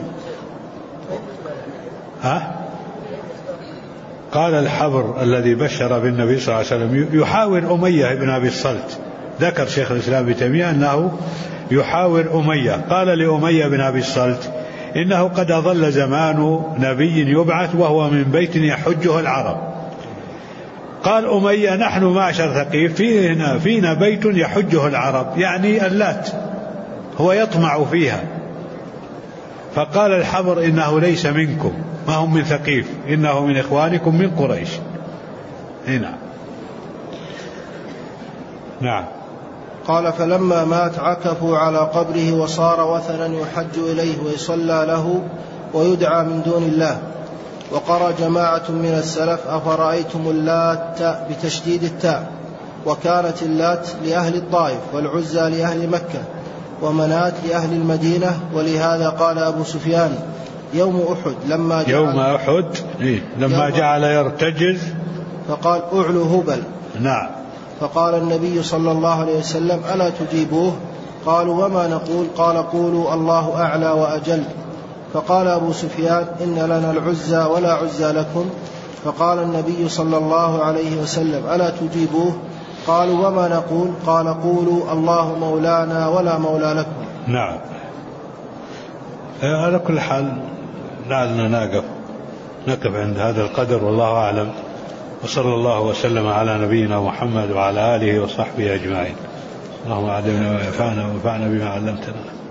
قال الحبر الذي بشر بالنبي صلى الله عليه وسلم يحاور أمية بن أبي الصلت. ذكر شيخ الإسلام ابن تيمية أنه يحاور أمية. قال لأمية بن أبي الصلت: إنه قد أضل زمان نبي يبعث وهو من بيت يحجه العرب. قال أمية: نحن معشر ثقيف فينا بيت يحجه العرب، يعني اللات، هو يطمع فيها. فقال الحبر: إنه ليس منكم، ما هم من ثقيف، إنه من إخوانكم من قريش. هنا. نعم. قال: فلما مات عكفوا على قبره وصار وثنا يحج إليه ويصلى له ويدعى من دون الله. وقرأ جماعة من السلف: أفرأيتم اللات بتشديد التاء، وكانت اللات لأهل الطائف، والعزى لأهل مكة، ومنات لأهل المدينة. ولهذا قال أبو سفيان يوم أحد لما جعل يرتجز فقال: أعلو هبل. نعم. فقال النبي صلى الله عليه وسلم: ألا تجيبوه؟ قالوا: وما نقول؟ قال: قولوا الله أعلى وأجل. فقال أبو سفيان: إن لنا العزى ولا عزى لكم. فقال النبي صلى الله عليه وسلم: ألا تجيبوه؟ قالوا: وما نقول؟ قال: قولوا الله مولانا ولا مولى لكم. نعم. على كل حال لعلنا نقف عند هذا القدر، والله أعلم، وصلى الله وسلم على نبينا محمد وعلى آله وصحبه أجمعين. اللهم علمنا وانفعنا بما علمتنا.